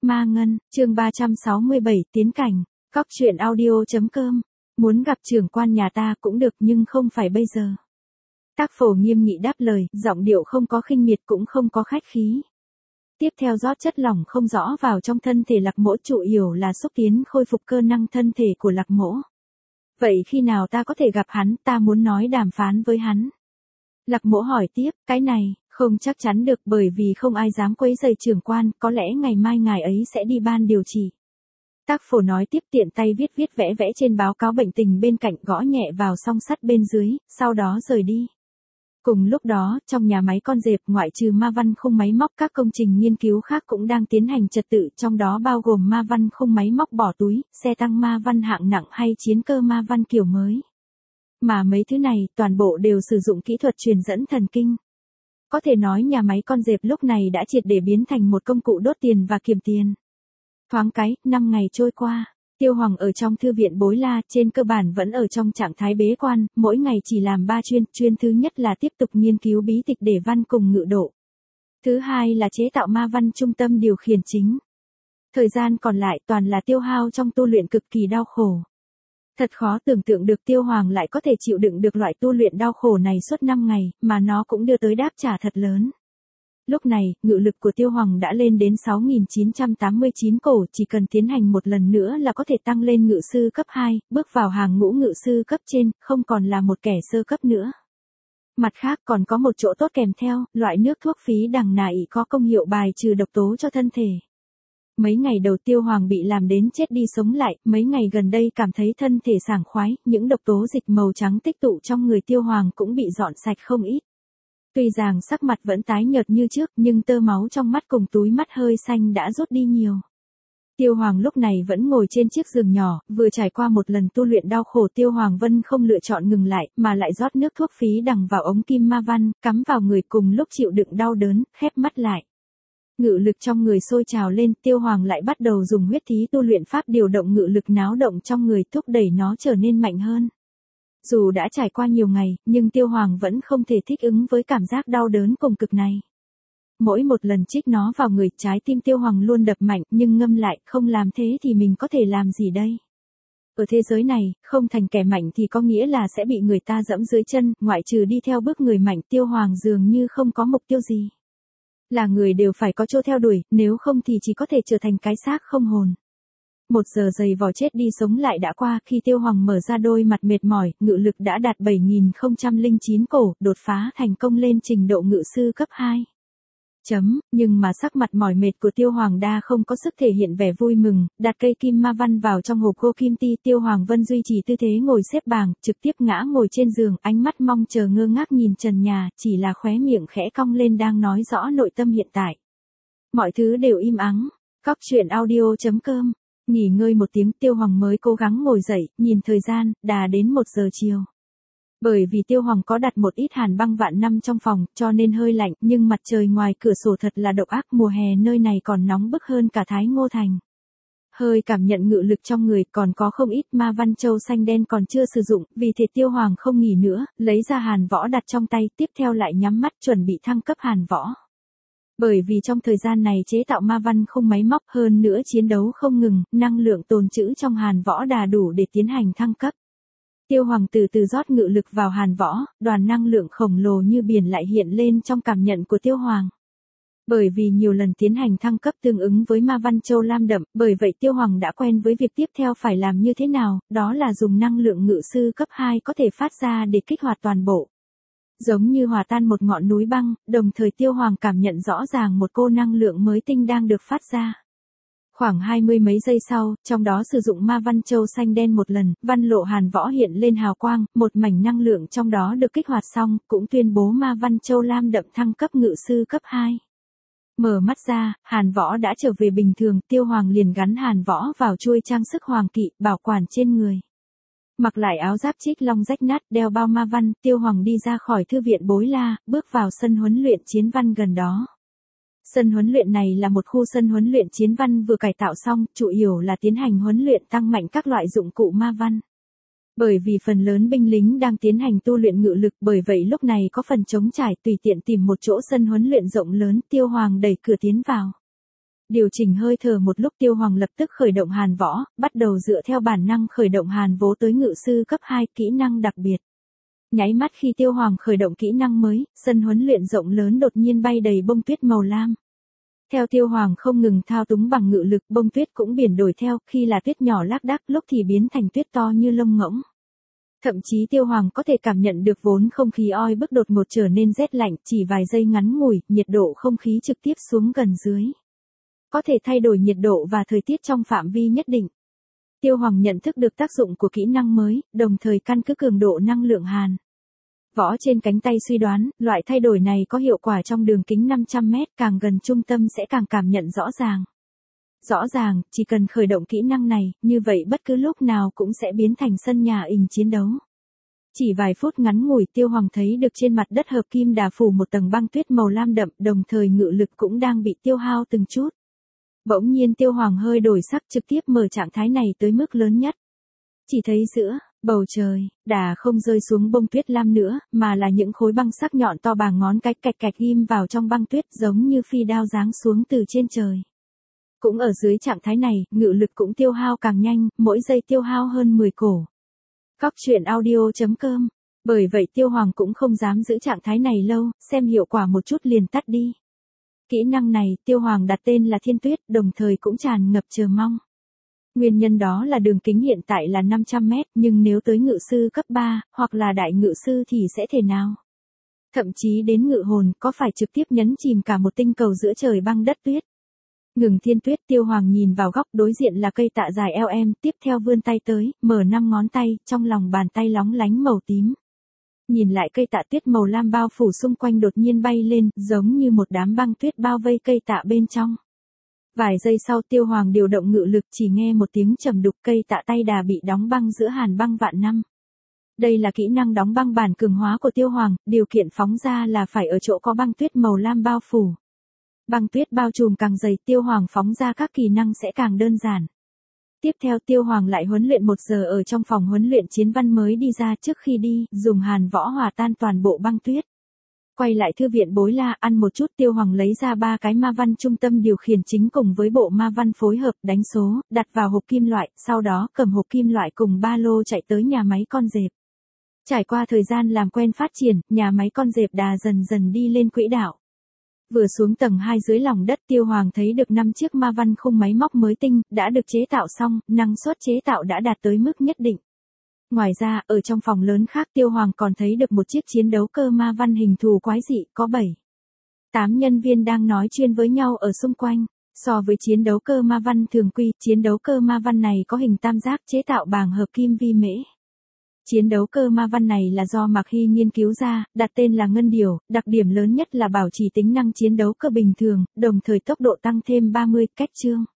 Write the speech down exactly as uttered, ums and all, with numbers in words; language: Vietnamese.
Ma Ngân, chương ba trăm sáu mươi bảy, tiến cảnh, cóc truyện audio.com. Muốn gặp trưởng quan nhà ta cũng được nhưng không phải bây giờ. Tác Phổ nghiêm nghị đáp lời, giọng điệu không có khinh miệt cũng không có khách khí. Tiếp theo rót chất lỏng không rõ vào trong thân thể Lạc Mỗ, chủ yếu là xúc tiến khôi phục cơ năng thân thể của Lạc Mỗ. Vậy khi nào ta có thể gặp hắn, ta muốn nói đàm phán với hắn. Lạc Mỗ hỏi tiếp, cái này, không chắc chắn được bởi vì không ai dám quấy rầy trưởng quan, có lẽ ngày mai ngài ấy sẽ đi ban điều chỉ. Tác Phổ nói tiếp, tiện tay viết viết vẽ vẽ trên báo cáo bệnh tình bên cạnh, gõ nhẹ vào song sắt bên dưới, sau đó rời đi. Cùng lúc đó, trong nhà máy con dẹp, ngoại trừ ma văn khung máy móc, các công trình nghiên cứu khác cũng đang tiến hành trật tự, trong đó bao gồm ma văn khung máy móc bỏ túi, xe tăng ma văn hạng nặng hay chiến cơ ma văn kiểu mới. Mà mấy thứ này, toàn bộ đều sử dụng kỹ thuật truyền dẫn thần kinh. Có thể nói nhà máy con dẹp lúc này đã triệt để biến thành một công cụ đốt tiền và kiếm tiền. Thoáng cái, năm ngày trôi qua, Tiêu Hoàng ở trong thư viện Bối La, trên cơ bản vẫn ở trong trạng thái bế quan, mỗi ngày chỉ làm ba chuyên, chuyên thứ nhất là tiếp tục nghiên cứu bí tịch để văn cùng ngự độ. Thứ hai là chế tạo ma văn trung tâm điều khiển chính. Thời gian còn lại toàn là tiêu hao trong tu luyện cực kỳ đau khổ. Thật khó tưởng tượng được Tiêu Hoàng lại có thể chịu đựng được loại tu luyện đau khổ này suốt năm ngày, mà nó cũng đưa tới đáp trả thật lớn. Lúc này, ngự lực của Tiêu Hoàng đã lên đến sáu nghìn chín trăm tám mươi chín cổ, chỉ cần tiến hành một lần nữa là có thể tăng lên ngự sư cấp hai, bước vào hàng ngũ ngự sư cấp trên, không còn là một kẻ sơ cấp nữa. Mặt khác còn có một chỗ tốt kèm theo, loại nước thuốc phí đằng nại có công hiệu bài trừ độc tố cho thân thể. Mấy ngày đầu Tiêu Hoàng bị làm đến chết đi sống lại, mấy ngày gần đây cảm thấy thân thể sảng khoái, những độc tố dịch màu trắng tích tụ trong người Tiêu Hoàng cũng bị dọn sạch không ít. Tuy rằng sắc mặt vẫn tái nhợt như trước, nhưng tơ máu trong mắt cùng túi mắt hơi xanh đã rút đi nhiều. Tiêu Hoàng lúc này vẫn ngồi trên chiếc giường nhỏ, vừa trải qua một lần tu luyện đau khổ, Tiêu Hoàng Vân không lựa chọn ngừng lại, mà lại rót nước thuốc phí đằng vào ống kim ma văn, cắm vào người, cùng lúc chịu đựng đau đớn, khép mắt lại. Ngự lực trong người sôi trào lên, Tiêu Hoàng lại bắt đầu dùng huyết thí tu luyện pháp điều động ngự lực náo động trong người, thúc đẩy nó trở nên mạnh hơn. Dù đã trải qua nhiều ngày, nhưng Tiêu Hoàng vẫn không thể thích ứng với cảm giác đau đớn cùng cực này. Mỗi một lần trích nó vào người, trái tim Tiêu Hoàng luôn đập mạnh, nhưng ngâm lại, không làm thế thì mình có thể làm gì đây? Ở thế giới này, không thành kẻ mạnh thì có nghĩa là sẽ bị người ta dẫm dưới chân, ngoại trừ đi theo bước người mạnh, Tiêu Hoàng dường như không có mục tiêu gì. Là người đều phải có chỗ theo đuổi, nếu không thì chỉ có thể trở thành cái xác không hồn. Một giờ giày vò chết đi sống lại đã qua, khi Tiêu Hoàng mở ra đôi mặt mệt mỏi, ngự lực đã đạt bảy nghìn không trăm lẻ chín cổ, đột phá thành công lên trình độ ngự sư cấp hai. Chấm, nhưng mà sắc mặt mỏi mệt của Tiêu Hoàng đa không có sức thể hiện vẻ vui mừng, đặt cây kim ma văn vào trong hộp gỗ kim ti, Tiêu Hoàng Vân duy trì tư thế ngồi xếp bằng, trực tiếp ngã ngồi trên giường, ánh mắt mong chờ ngơ ngác nhìn trần nhà, chỉ là khóe miệng khẽ cong lên đang nói rõ nội tâm hiện tại. Mọi thứ đều im ắng, cóc truyện audio.com. Nghỉ ngơi một tiếng, Tiêu Hoàng mới cố gắng ngồi dậy, nhìn thời gian, đã đến một giờ chiều. Bởi vì Tiêu Hoàng có đặt một ít hàn băng vạn năm trong phòng, cho nên hơi lạnh, nhưng mặt trời ngoài cửa sổ thật là độc ác, mùa hè nơi này còn nóng bức hơn cả Thái Ngô Thành. Hơi cảm nhận ngự lực trong người, còn có không ít ma văn châu xanh đen còn chưa sử dụng, vì thế Tiêu Hoàng không nghỉ nữa, lấy ra hàn võ đặt trong tay, tiếp theo lại nhắm mắt chuẩn bị thăng cấp hàn võ. Bởi vì trong thời gian này chế tạo ma văn không máy móc, hơn nữa chiến đấu không ngừng, năng lượng tồn trữ trong hàn võ đà đủ để tiến hành thăng cấp. Tiêu Hoàng từ từ rót ngự lực vào hàn võ, đoàn năng lượng khổng lồ như biển lại hiện lên trong cảm nhận của Tiêu Hoàng. Bởi vì nhiều lần tiến hành thăng cấp tương ứng với ma văn châu lam đậm, bởi vậy Tiêu Hoàng đã quen với việc tiếp theo phải làm như thế nào, đó là dùng năng lượng ngự sư cấp hai có thể phát ra để kích hoạt toàn bộ. Giống như hòa tan một ngọn núi băng, đồng thời Tiêu Hoàng cảm nhận rõ ràng một cô năng lượng mới tinh đang được phát ra. Khoảng hai mươi mấy giây sau, trong đó sử dụng ma văn châu xanh đen một lần, văn lộ hàn võ hiện lên hào quang, một mảnh năng lượng trong đó được kích hoạt xong, cũng tuyên bố ma văn châu lam đậm thăng cấp ngự sư cấp hai. Mở mắt ra, hàn võ đã trở về bình thường, Tiêu Hoàng liền gắn hàn võ vào chuôi trang sức hoàng kỵ, bảo quản trên người. Mặc lại áo giáp trích long rách nát, đeo bao ma văn, Tiêu Hoàng đi ra khỏi thư viện Bối La, bước vào sân huấn luyện chiến văn gần đó. Sân huấn luyện này là một khu sân huấn luyện chiến văn vừa cải tạo xong, chủ yếu là tiến hành huấn luyện tăng mạnh các loại dụng cụ ma văn. Bởi vì phần lớn binh lính đang tiến hành tu luyện ngự lực, bởi vậy lúc này có phần trống trải, tùy tiện tìm một chỗ sân huấn luyện rộng lớn, Tiêu Hoàng đẩy cửa tiến vào. Điều chỉnh hơi thở một lúc Tiêu Hoàng lập tức khởi động Hàn Võ, bắt đầu dựa theo bản năng khởi động Hàn Vố tới ngự sư cấp hai, kỹ năng đặc biệt. Nháy mắt khi Tiêu Hoàng khởi động kỹ năng mới, sân huấn luyện rộng lớn đột nhiên bay đầy bông tuyết màu lam. Theo Tiêu Hoàng không ngừng thao túng bằng ngự lực, bông tuyết cũng biển đổi theo, khi là tuyết nhỏ lác đác, lúc thì biến thành tuyết to như lông ngỗng. Thậm chí Tiêu Hoàng có thể cảm nhận được vốn không khí oi bức đột ngột trở nên rét lạnh, chỉ vài giây ngắn ngủi, nhiệt độ không khí trực tiếp xuống gần dưới. Có thể thay đổi nhiệt độ và thời tiết trong phạm vi nhất định. Tiêu Hoàng nhận thức được tác dụng của kỹ năng mới, đồng thời căn cứ cường độ năng lượng Hàn Võ trên cánh tay suy đoán, loại thay đổi này có hiệu quả trong đường kính năm trăm mét, càng gần trung tâm sẽ càng cảm nhận rõ ràng. Rõ ràng, chỉ cần khởi động kỹ năng này, như vậy bất cứ lúc nào cũng sẽ biến thành sân nhà ình chiến đấu. Chỉ vài phút ngắn ngủi Tiêu Hoàng thấy được trên mặt đất hợp kim đà phủ một tầng băng tuyết màu lam đậm, đồng thời ngự lực cũng đang bị tiêu hao từng chút. Bỗng nhiên Tiêu Hoàng hơi đổi sắc, trực tiếp mở trạng thái này tới mức lớn nhất. Chỉ thấy giữa bầu trời, đà không rơi xuống bông tuyết lam nữa, mà là những khối băng sắc nhọn to bằng ngón cái cạch cạch ghim vào trong băng tuyết, giống như phi đao giáng xuống từ trên trời. Cũng ở dưới trạng thái này, ngự lực cũng tiêu hao càng nhanh, mỗi giây tiêu hao hơn mười cổ. Cóc truyện audio chấm com. Bởi vậy Tiêu Hoàng cũng không dám giữ trạng thái này lâu, xem hiệu quả một chút liền tắt đi. Kỹ năng này, Tiêu Hoàng đặt tên là Thiên Tuyết, đồng thời cũng tràn ngập chờ mong. Nguyên nhân đó là đường kính hiện tại là năm trăm mét, nhưng nếu tới ngự sư cấp ba, hoặc là đại ngự sư thì sẽ thế nào? Thậm chí đến ngự hồn, có phải trực tiếp nhấn chìm cả một tinh cầu giữa trời băng đất tuyết? Ngừng Thiên Tuyết, Tiêu Hoàng nhìn vào góc đối diện là cây tạ dài eo em, tiếp theo vươn tay tới, mở năm ngón tay, trong lòng bàn tay lóng lánh màu tím. Nhìn lại cây tạ tuyết màu lam bao phủ xung quanh đột nhiên bay lên, giống như một đám băng tuyết bao vây cây tạ bên trong. Vài giây sau Tiêu Hoàng điều động ngự lực, chỉ nghe một tiếng trầm đục, cây tạ tay đà bị đóng băng giữa hàn băng vạn năm. Đây là kỹ năng đóng băng bản cường hóa của Tiêu Hoàng, điều kiện phóng ra là phải ở chỗ có băng tuyết màu lam bao phủ. Băng tuyết bao trùm càng dày, Tiêu Hoàng phóng ra các kỹ năng sẽ càng đơn giản. Tiếp theo Tiêu Hoàng lại huấn luyện một giờ ở trong phòng huấn luyện chiến văn mới đi ra, trước khi đi, dùng Hàn Võ hòa tan toàn bộ băng tuyết. Quay lại thư viện Bối La, ăn một chút, Tiêu Hoàng lấy ra ba cái ma văn trung tâm điều khiển chính cùng với bộ ma văn phối hợp, đánh số, đặt vào hộp kim loại, sau đó cầm hộp kim loại cùng ba lô chạy tới nhà máy con dẹp. Trải qua thời gian làm quen phát triển, nhà máy con dẹp đà dần dần đi lên quỹ đạo. Vừa xuống tầng hai dưới lòng đất, Tiêu Hoàng thấy được năm chiếc ma văn khung máy móc mới tinh, đã được chế tạo xong, năng suất chế tạo đã đạt tới mức nhất định. Ngoài ra, ở trong phòng lớn khác Tiêu Hoàng còn thấy được một chiếc chiến đấu cơ ma văn hình thù quái dị, có bảy, tám nhân viên đang nói chuyện với nhau ở xung quanh. So với chiến đấu cơ ma văn thường quy, chiến đấu cơ ma văn này có hình tam giác chế tạo bằng hợp kim vi mễ. Chiến đấu cơ ma văn này là do Mạc Hy nghiên cứu ra, đặt tên là Ngân Điểu, đặc điểm lớn nhất là bảo trì tính năng chiến đấu cơ bình thường, đồng thời tốc độ tăng thêm ba mươi, cách chương.